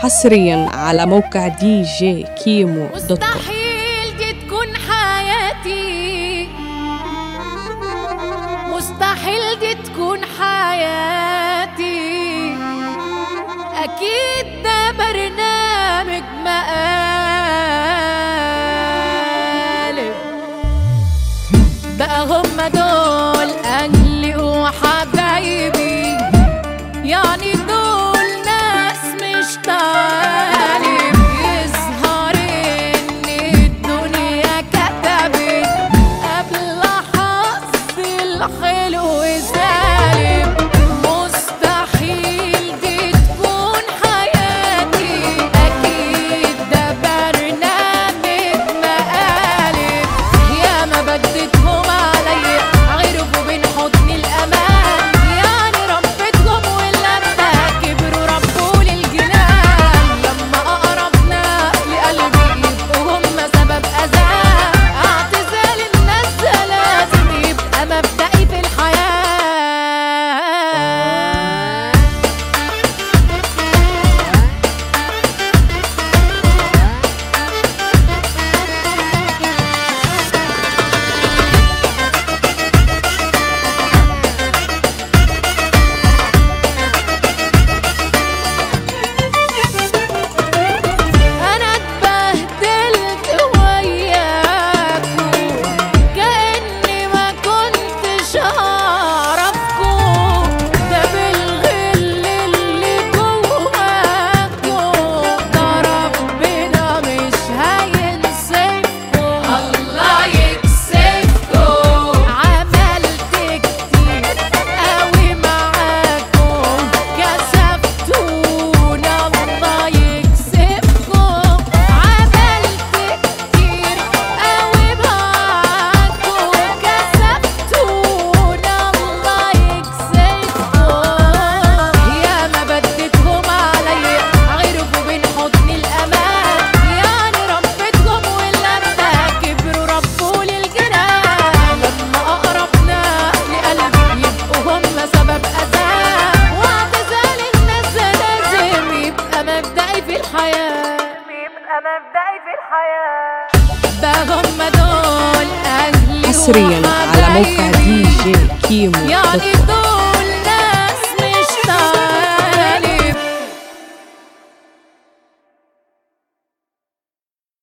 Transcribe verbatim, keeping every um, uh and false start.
حصريا على موقع دي جي كيمو دوت كوم. مستحيل دي تكون حياتي، مستحيل دي تكون حياتي، أكيد ده برنامج مقالب. بقى هما دول أهلي وحبايبي، يعني دول ناس مش طالب. يظهر إن الدنيا كتبت قبل حظ الحلو سالب. مستحيل دي تكون حياتي، أكيد ده برنامج مقالب. ياما بدتهم عليا عرفوا بين حضن الأمان، يعني ربيتهم ولما كبروا ربوا للجنان. لما أقرب ناس لقلبي يبقوا هم سبب أذاه، اعتزال الناس ده لازم يبقى مبدئي في الحياة. أنا اتبهدلت وياكوا كأني ما كنتش أعرفكوا، ده بالغل اللي جواكوا، ده ربنا مش هينسفكوا. الله يكسفكوا، عملت كتير قوي معاكوا، كسفتونا. الله يكسفكوا، عملت كتير قوي معاكوا، كسفتونا. الله يكسفكوا، ياما بدتهم عليا عرفوا بين حضن الأمان، يعني ربيتهم ولما كبروا ربوا للجنان. لما أقرب ناس لقلبي يبقوا هم سبب أذاه، واعتزال الناس ده لازم يبقى مبدئي في الحياة، يبقى مبدئي في الحياة. بقى هم دول أهلي حصريا على موقع دي جي كيمو دوت يعني كوم. دول